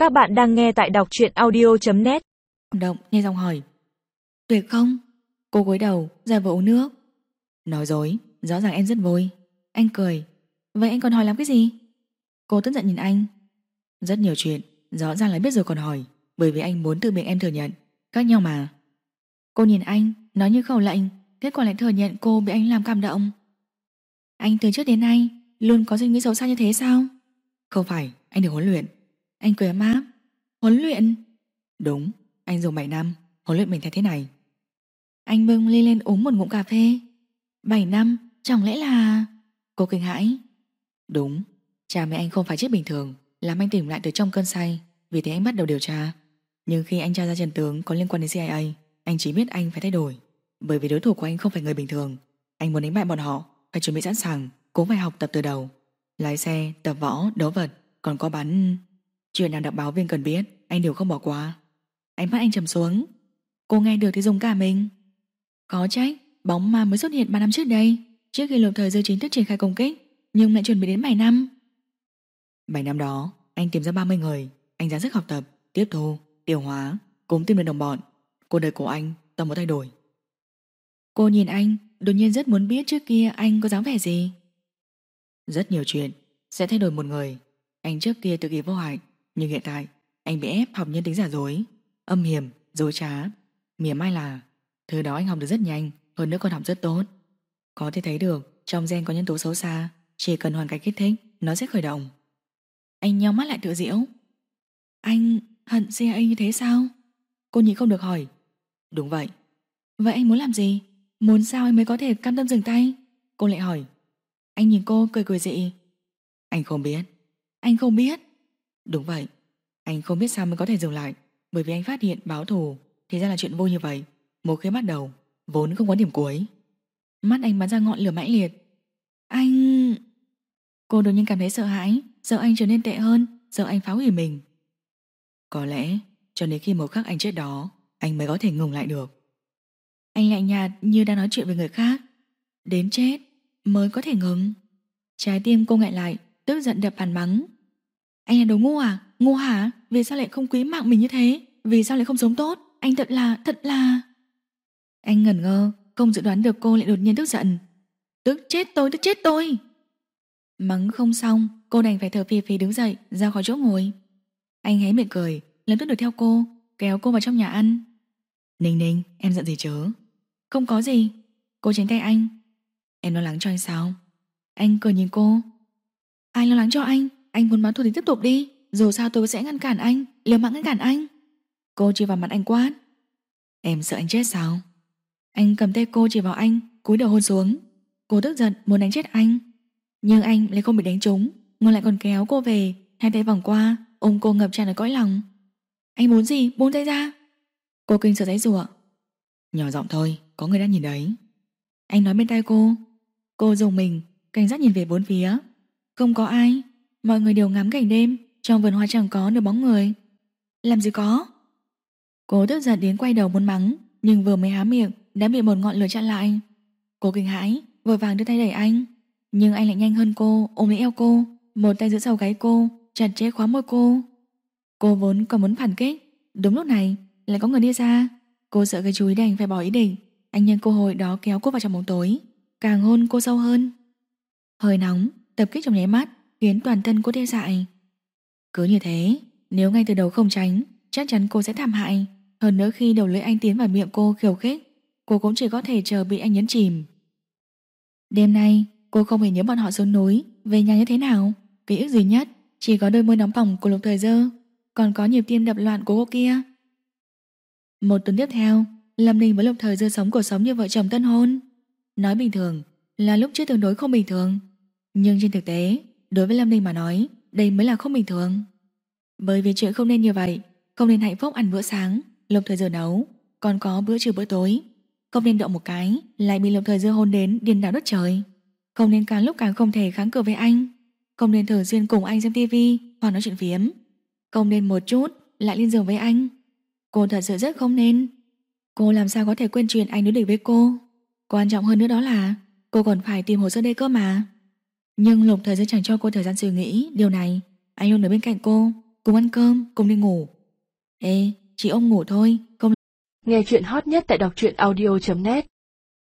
Các bạn đang nghe tại đọc truyện audio.net. Động nghe giọng hỏi. Tuyệt không? Cô cúi đầu ra vợ uống nước. Nói dối, rõ ràng em rất vui. Anh cười. Vậy anh còn hỏi làm cái gì? Cô tức giận nhìn anh. Rất nhiều chuyện, rõ ràng là biết rồi còn hỏi. Bởi vì anh muốn tự miệng em thừa nhận. Khác nhau mà. Cô nhìn anh, nói như khẩu lệnh. Kết quả lại thừa nhận cô bị anh làm cảm động. Anh từ trước đến nay luôn có suy nghĩ xấu xa như thế sao? Không phải, anh được huấn luyện. Anh cười ấm áp. Huấn luyện? Đúng, anh dùng 7 năm huấn luyện mình theo thế này. Anh bưng ly lên uống một ngụm cà phê. 7 năm, chẳng lẽ là... Cô kinh hãi. Đúng, cha mẹ anh không phải chết bình thường, làm anh tỉnh lại từ trong cơn say. Vì thế anh bắt đầu điều tra. Nhưng khi anh tra ra chân tướng có liên quan đến CIA, anh chỉ biết anh phải thay đổi. Bởi vì đối thủ của anh không phải người bình thường. Anh muốn đánh bại bọn họ, phải chuẩn bị sẵn sàng, cũng phải học tập từ đầu. Lái xe, tập võ, đấu vật, còn có bắn. Chuyện nào đọc báo viên cần biết, anh đều không bỏ qua. Ánh mắt anh trầm xuống. Cô nghe được thì dùng cả mình. Có trách, bóng ma mới xuất hiện 3 năm trước đây, trước khi Lục Thời Dư chính thức triển khai công kích, nhưng lại chuẩn bị đến 7 năm. 7 năm đó, anh tìm ra 30 người, anh ra sức học tập, tiếp thu, tiêu hóa, cũng tìm được đồng bọn. Cuộc đời của anh, toàn một thay đổi. Cô nhìn anh, đột nhiên rất muốn biết trước kia anh có dáng vẻ gì. Rất nhiều chuyện sẽ thay đổi một người. Anh trước kia tự kỷ vô hại, nhưng hiện tại anh bị ép học nhân tính giả dối, âm hiểm, dối trá. Mỉa mai là thứ đó anh học được rất nhanh, hơn nữa còn học rất tốt. Có thể thấy được trong gen có nhân tố xấu xa, chỉ cần hoàn cảnh kích thích nó sẽ khởi động. Anh nheo mắt lại tự giễu. Anh hận CIA như thế sao? Cô nhịn không được hỏi. Đúng vậy. Vậy anh muốn làm gì? Muốn sao anh mới có thể cam tâm dừng tay? Cô lại hỏi. Anh nhìn cô cười cười dị. Anh không biết. Anh không biết. Đúng vậy. Anh không biết sao mới có thể dừng lại. Bởi vì anh phát hiện báo thù thì ra là chuyện vui như vậy. Một khi bắt đầu vốn không có điểm cuối. Mắt anh bắn ra ngọn lửa mãnh liệt. Anh... Cô đột nhiên cảm thấy sợ hãi. Sợ anh trở nên tệ hơn. Sợ anh phá hủy mình. Có lẽ cho đến khi một khắc anh chết đó, anh mới có thể ngừng lại được. Anh lạnh nhạt như đang nói chuyện với người khác. Đến chết mới có thể ngừng. Trái tim cô ngại lại, tức giận đập bàn mắng. Anh là đồ ngu à? Ngu hả? Vì sao lại không quý mạng mình như thế? Vì sao lại không sống tốt? Anh thật là... Anh ngẩn ngơ, không dự đoán được cô lại đột nhiên tức giận. Tức chết tôi. Mắng không xong, cô đành phải thở phì phì đứng dậy, ra khỏi chỗ ngồi. Anh hé miệng cười, lập tức đuổi theo cô, kéo cô vào trong nhà ăn. Ninh Ninh, em giận gì chứ? Không có gì. Cô tránh tay anh. Em lo lắng cho anh sao? Anh cười nhìn cô. Ai lo lắng cho anh? Anh muốn báo thù thì tiếp tục đi. Dù sao tôi sẽ ngăn cản anh, liều mạng ngăn cản anh. Cô chỉ vào mặt anh quát. Em sợ anh chết sao? Anh cầm tay cô chỉ vào anh, cúi đầu hôn xuống. Cô tức giận muốn đánh chết anh, nhưng anh lại không bị đánh trúng, ngược lại còn kéo cô về, hai tay vòng qua, ôm cô ngập tràn ở cõi lòng. Anh muốn gì? Buông tay ra. Cô kinh sợ giãy giụa. Nhỏ giọng thôi, có người đang nhìn đấy. Anh nói bên tai cô. Cô rùng mình, cảnh giác nhìn về bốn phía. Không có ai. Mọi người đều ngắm cảnh đêm. Trong vườn hoa chẳng có nửa bóng người. Làm gì có? Cô tức giận đến quay đầu muốn mắng, nhưng vừa mới há miệng đã bị một ngọn lửa chặn lại. Cô kinh hãi, vội vàng đưa tay đẩy anh, nhưng anh lại nhanh hơn cô, ôm lấy eo cô, một tay giữ sau gáy cô, chặt chẽ khóa môi cô. Cô vốn còn muốn phản kích, đúng lúc này lại có người đi ra. Cô sợ gây chú ý đành phải bỏ ý định. Anh nhân cơ hội đó kéo cô vào trong bóng tối, càng hôn cô sâu hơn. Hơi nóng tập kích trong nháy mắt khiến toàn thân cô tê dại. Cứ như thế, nếu ngay từ đầu không tránh, chắc chắn cô sẽ thảm hại. Hơn nữa khi đầu lưỡi anh tiến vào miệng cô khiêu khích, cô cũng chỉ có thể chờ bị anh nhấn chìm. Đêm nay cô không hề nhớ bọn họ xuống núi về nhà như thế nào. Ký ức duy nhất chỉ có đôi môi nóng bỏng của Lục Thời Dư, còn có nhịp tim đập loạn của cô kia. Một tuần tiếp theo, Lâm Ninh với Lục Thời Dư sống cuộc sống như vợ chồng tân hôn. Nói bình thường là lúc trước tương đối không bình thường, nhưng trên thực tế đối với Lâm Ninh mà nói, đây mới là không bình thường. Bởi vì chuyện không nên như vậy. Không nên hạnh phúc ăn bữa sáng Lục Thời Dư nấu, còn có bữa trưa bữa tối. Không nên động một cái lại bị Lục Thời Dư hôn đến điên đảo đất trời. Không nên càng lúc càng không thể kháng cự với anh. Không nên thường xuyên cùng anh xem tivi hoặc nói chuyện phiếm. Không nên một chút lại lên giường với anh. Cô thật sự rất không nên. Cô làm sao có thể quên chuyện anh đối địch với cô. Quan trọng hơn nữa đó là cô còn phải tìm hồ sơ đây cơ mà. Nhưng Lục Thời Dư chẳng cho cô thời gian suy nghĩ điều này. Anh luôn ở bên cạnh cô, cùng ăn cơm, cùng đi ngủ. Ê, chỉ ôm ngủ thôi, không. Nghe chuyện hot nhất tại đọc truyện audio.net